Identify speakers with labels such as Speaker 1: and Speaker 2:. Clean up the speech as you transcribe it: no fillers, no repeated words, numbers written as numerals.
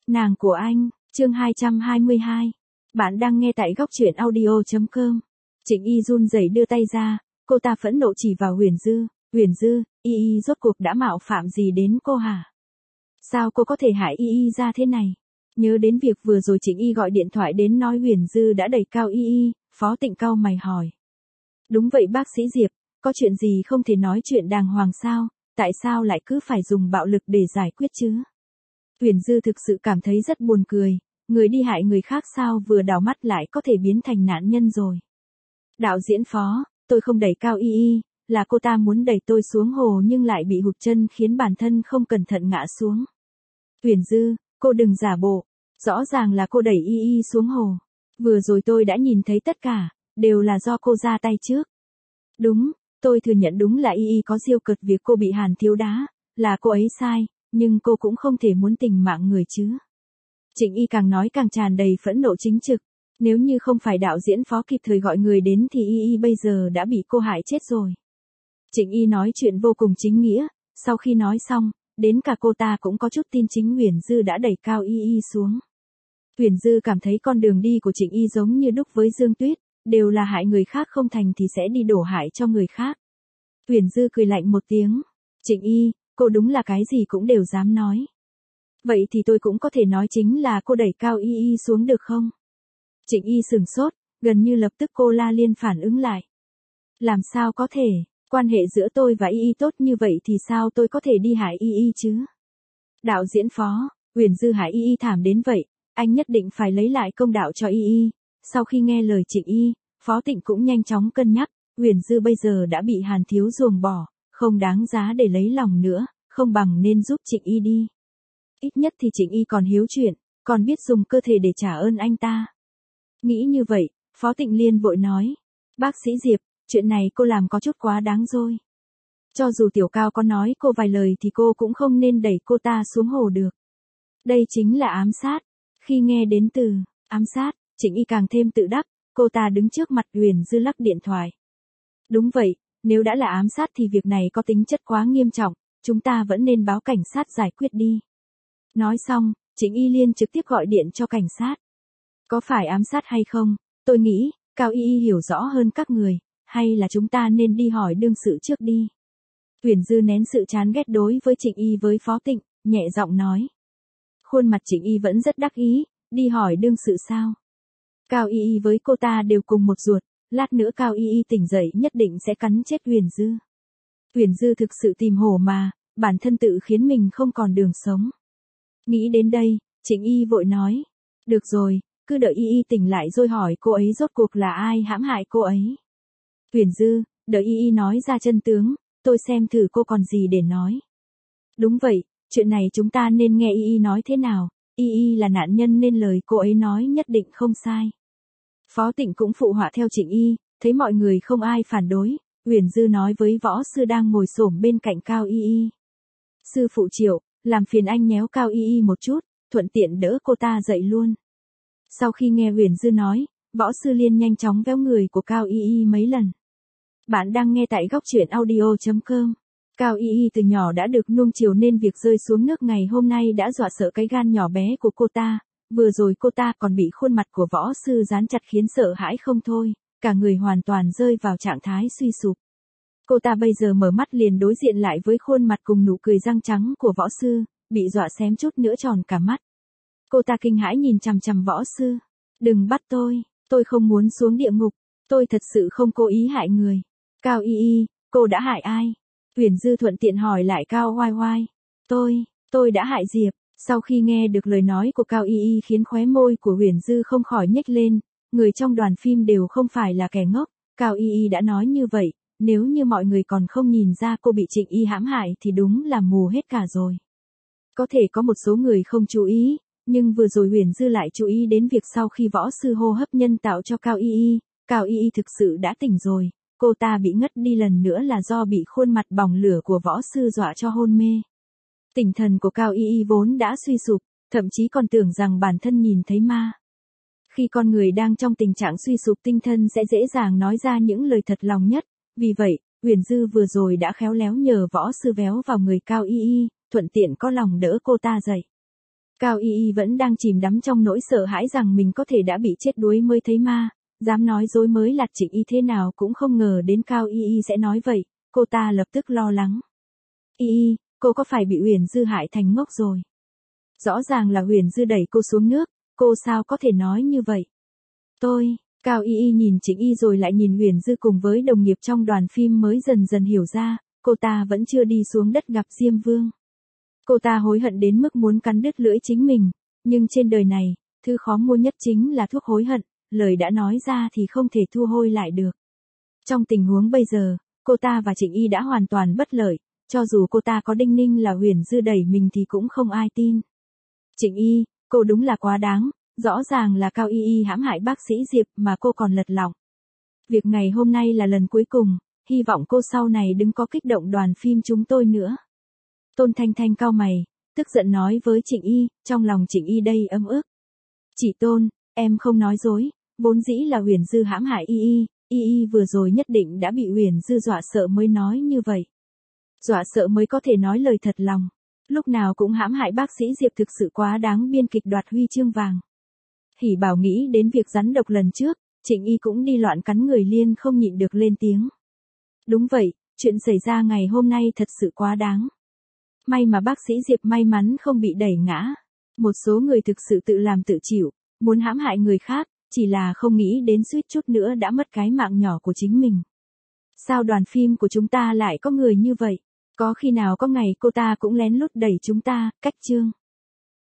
Speaker 1: Nàng của anh, chương 222. Bạn đang nghe tại góc truyện audio.com. Trịnh Y run rẩy đưa tay ra, cô ta phẫn nộ chỉ vào Huyền Dư. Huyền Dư, Y rốt cuộc đã mạo phạm gì đến cô hả? Sao cô có thể hại Y ra thế này? Nhớ đến việc vừa rồi Trịnh Y gọi điện thoại đến nói Huyền Dư đã đẩy cao Y, Phó Tịnh cau mày hỏi. Đúng vậy bác sĩ Diệp, có chuyện gì không thể nói chuyện đàng hoàng sao? Tại sao lại cứ phải dùng bạo lực để giải quyết chứ? Huyền Dư thực sự cảm thấy rất buồn cười, người đi hại người khác sao vừa đảo mắt lại có thể biến thành nạn nhân rồi. Đạo diễn Phó, tôi không đẩy cao Y, là cô ta muốn đẩy tôi xuống hồ nhưng lại bị hụt chân khiến bản thân không cẩn thận ngã xuống. Huyền Dư, cô đừng giả bộ, rõ ràng là cô đẩy Y xuống hồ. Vừa rồi tôi đã nhìn thấy tất cả, đều là do cô ra tay trước. Đúng, tôi thừa nhận đúng là Y có giêu cợt việc cô bị Hàn Thiếu đá, là cô ấy sai, nhưng cô cũng không thể muốn tình mạng người chứ. Trịnh Y càng nói càng tràn đầy phẫn nộ chính trực, nếu như không phải đạo diễn Phó kịp thời gọi người đến thì Y bây giờ đã bị cô hại chết rồi. Trịnh Y nói chuyện vô cùng chính nghĩa, sau khi nói xong, đến cả cô ta cũng có chút tin chính Huyền Dư đã đẩy cao Y xuống. Huyền Dư cảm thấy con đường đi của Trịnh Y giống như đúc với Dương Tuyết, đều là hại người khác không thành thì sẽ đi đổ hại cho người khác. Huyền Dư cười lạnh một tiếng, Trịnh Y, cô đúng là cái gì cũng đều dám nói. Vậy thì tôi cũng có thể nói chính là cô đẩy cao Y xuống được không? Trịnh Y sửng sốt, gần như lập tức cô la liên phản ứng lại. Làm sao có thể, quan hệ giữa tôi và Y tốt như vậy thì sao tôi có thể đi hại Y chứ? Đạo diễn Phó, Huyền Dư hại Y thảm đến vậy, anh nhất định phải lấy lại công đạo cho Y. Sau khi nghe lời Trịnh Y, Phó Tịnh cũng nhanh chóng cân nhắc, Huyền Dư bây giờ đã bị Hàn Thiếu ruồng bỏ, không đáng giá để lấy lòng nữa, không bằng nên giúp Trịnh Y đi. Ít nhất thì Trịnh Y còn hiếu chuyện, còn biết dùng cơ thể để trả ơn anh ta. Nghĩ như vậy, Phó Tịnh liền vội nói, bác sĩ Diệp, chuyện này cô làm có chút quá đáng rồi. Cho dù Tiểu Cao có nói cô vài lời thì cô cũng không nên đẩy cô ta xuống hồ được. Đây chính là ám sát. Khi nghe đến từ ám sát, Trịnh Y càng thêm tự đắc, cô ta đứng trước mặt Huyền Dư lắc điện thoại. Đúng vậy, nếu đã là ám sát thì việc này có tính chất quá nghiêm trọng, chúng ta vẫn nên báo cảnh sát giải quyết đi. Nói xong, Trịnh Y liền trực tiếp gọi điện cho cảnh sát. Có phải ám sát hay không, tôi nghĩ, Cao Y hiểu rõ hơn các người, hay là chúng ta nên đi hỏi đương sự trước đi. Huyền Dư nén sự chán ghét đối với Trịnh Y với Phó Tịnh, nhẹ giọng nói. Khuôn mặt Trịnh Y vẫn rất đắc ý, đi hỏi đương sự sao? Cao Y với cô ta đều cùng một ruột, lát nữa Cao Y tỉnh dậy nhất định sẽ cắn chết Huyền Dư. Huyền Dư thực sự tìm hổ mà, bản thân tự khiến mình không còn đường sống. Nghĩ đến đây, Trịnh Y vội nói, được rồi, cứ đợi Y tỉnh lại rồi hỏi cô ấy rốt cuộc là ai hãm hại cô ấy. Huyền Dư, đợi Y nói ra chân tướng, tôi xem thử cô còn gì để nói. Đúng vậy, chuyện này chúng ta nên nghe Y nói thế nào, Y là nạn nhân nên lời cô ấy nói nhất định không sai. Phó Tịnh cũng phụ họa theo Trịnh Y, thấy mọi người không ai phản đối, Huyền Dư nói với võ sư đang ngồi xổm bên cạnh Cao Y. Sư phụ Triệu, làm phiền anh nhéo Cao Y một chút, thuận tiện đỡ cô ta dậy luôn. Sau khi nghe Huyền Dư nói, võ sư liền nhanh chóng véo người của Cao Y mấy lần. Bạn đang nghe tại góc truyện audio.com. Cao Y từ nhỏ đã được nuông chiều nên việc rơi xuống nước ngày hôm nay đã dọa sợ cái gan nhỏ bé của cô ta. Vừa rồi cô ta còn bị khuôn mặt của võ sư dán chặt khiến sợ hãi không thôi, cả người hoàn toàn rơi vào trạng thái suy sụp. Cô ta bây giờ mở mắt liền đối diện lại với khuôn mặt cùng nụ cười răng trắng của võ sư, bị dọa xém chút nữa tròn cả mắt. Cô ta kinh hãi nhìn chằm chằm võ sư. Đừng bắt tôi không muốn xuống địa ngục, tôi thật sự không cố ý hại người. Cao Y, cô đã hại ai? Huyền Dư thuận tiện hỏi lại Cao Hoai Hoai. Tôi đã hại Diệp. Sau khi nghe được lời nói của Cao Y khiến khóe môi của Huyền Dư không khỏi nhếch lên, người trong đoàn phim đều không phải là kẻ ngốc, Cao Y đã nói như vậy, nếu như mọi người còn không nhìn ra cô bị Trịnh Y hãm hại thì đúng là mù hết cả rồi. Có thể có một số người không chú ý, nhưng vừa rồi Huyền Dư lại chú ý đến việc sau khi võ sư hô hấp nhân tạo cho Cao Y thực sự đã tỉnh rồi, cô ta bị ngất đi lần nữa là do bị khuôn mặt bỏng lửa của võ sư dọa cho hôn mê. Tinh thần của Cao Y vốn đã suy sụp, thậm chí còn tưởng rằng bản thân nhìn thấy ma. Khi con người đang trong tình trạng suy sụp tinh thần sẽ dễ dàng nói ra những lời thật lòng nhất, vì vậy, Huyền Dư vừa rồi đã khéo léo nhờ võ sư véo vào người Cao Y, thuận tiện có lòng đỡ cô ta dậy. Cao Y Y vẫn đang chìm đắm trong nỗi sợ hãi rằng mình có thể đã bị chết đuối mới thấy ma, dám nói dối mới lạt Trịnh Y thế nào cũng không ngờ đến Cao Y Y sẽ nói vậy, cô ta lập tức lo lắng. Y Y, cô có phải bị Huyền Dư hại thành ngốc rồi? Rõ ràng là Huyền Dư đẩy cô xuống nước, cô sao có thể nói như vậy? Cao Y Y nhìn Trịnh Y rồi lại nhìn Huyền Dư cùng với đồng nghiệp trong đoàn phim mới dần dần hiểu ra, cô ta vẫn chưa đi xuống đất gặp Diêm Vương. Cô ta hối hận đến mức muốn cắn đứt lưỡi chính mình, nhưng trên đời này, thứ khó mua nhất chính là thuốc hối hận, lời đã nói ra thì không thể thu hồi lại được. Trong tình huống bây giờ, cô ta và Trịnh Y đã hoàn toàn bất lợi, cho dù cô ta có đinh ninh là Huyền Dư đẩy mình thì cũng không ai tin. Trịnh Y, cô đúng là quá đáng, rõ ràng là Cao Y Y hãm hại bác sĩ Diệp mà cô còn lật lọng. Việc ngày hôm nay là lần cuối cùng, hy vọng cô sau này đừng có kích động đoàn phim chúng tôi nữa. Tôn Thanh Thanh cau mày, tức giận nói với Trịnh Y, trong lòng Trịnh Y đầy ấm ức. Chị Tôn, em không nói dối, vốn dĩ là Huyền Dư hãm hại Y Y vừa rồi nhất định đã bị Huyền Dư dọa sợ mới nói như vậy. Dọa sợ mới có thể nói lời thật lòng. Lúc nào cũng hãm hại bác sĩ Diệp thực sự quá đáng, biên kịch đoạt huy chương vàng. Hỉ Bảo nghĩ đến việc rắn độc lần trước, Trịnh Y cũng đi loạn cắn người liền không nhịn được lên tiếng. Đúng vậy, chuyện xảy ra ngày hôm nay thật sự quá đáng. May mà bác sĩ Diệp may mắn không bị đẩy ngã. Một số người thực sự tự làm tự chịu, muốn hãm hại người khác, chỉ là không nghĩ đến suýt chút nữa đã mất cái mạng nhỏ của chính mình. Sao đoàn phim của chúng ta lại có người như vậy? Có khi nào có ngày cô ta cũng lén lút đẩy chúng ta, cách chương.